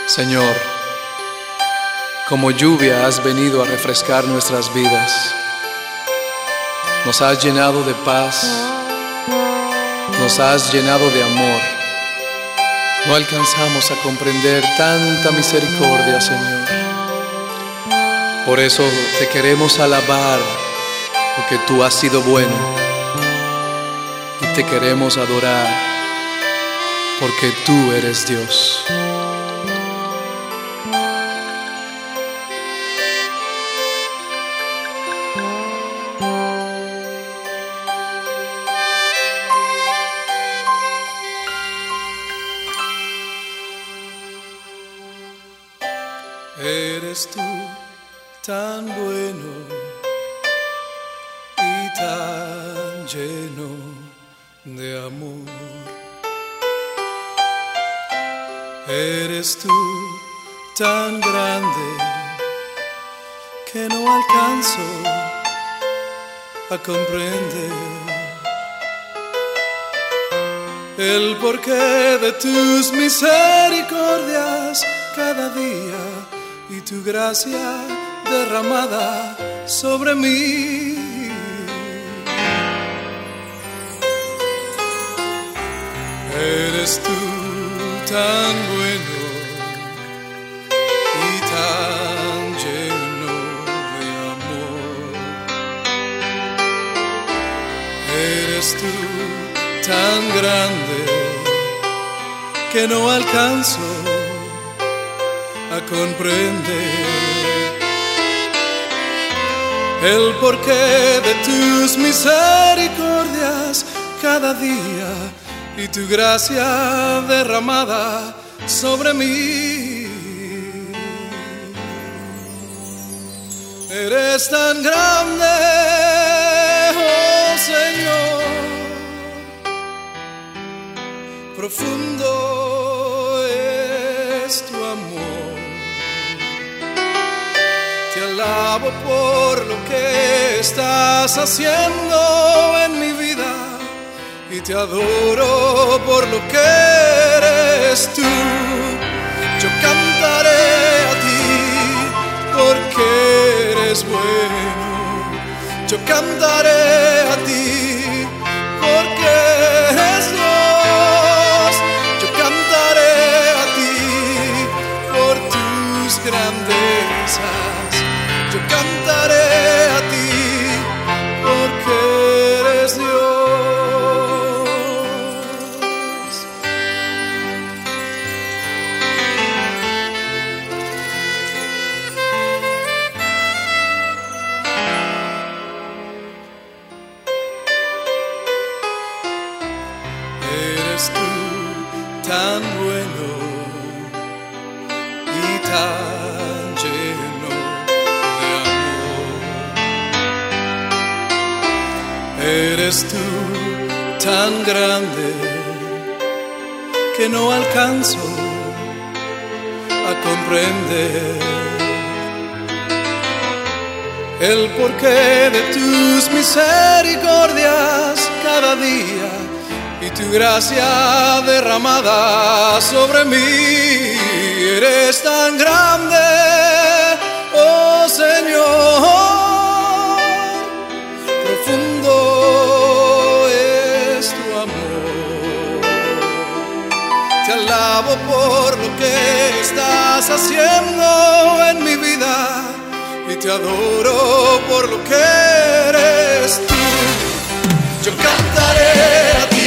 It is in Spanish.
Señor, como lluvia has venido a refrescar nuestras vidas. Nos has llenado de paz, nos has llenado de amor. No alcanzamos a comprender tanta misericordia, Señor. Por eso te queremos alabar, porque tú has sido bueno. Y te queremos adorar, porque tú eres Dios. Eres tú tan bueno y tan lleno de amor. Eres tú tan grande que no alcanzo a comprender el porqué de tus misericordias cada día y tu gracia derramada sobre mí. Eres tú tan bueno y tan lleno de amor. Eres tú tan grande que no alcanzo a comprender el porqué de tus misericordias cada día y tu gracia derramada sobre mí. Eres tan grande, oh Señor, profundo es tu amor. Te alabo por lo que estás haciendo en mi vida y te adoro por lo que eres tú. Yo cantaré a ti porque eres bueno. Yo cantaré a ti porque eres Dios. Yo cantaré a ti por tus grandezas. Yo cantaré a ti porque eres Dios. Eres tú tan bueno y tan lleno de amor. Eres tú tan grande que no alcanzo a comprender el porqué de tus misericordias cada día y tu gracia derramada sobre mí. Eres tan grande, oh Señor, profundo es tu amor. Te alabo por lo que estás haciendo en mi vida y te adoro por lo que eres tú. Yo cantaré a ti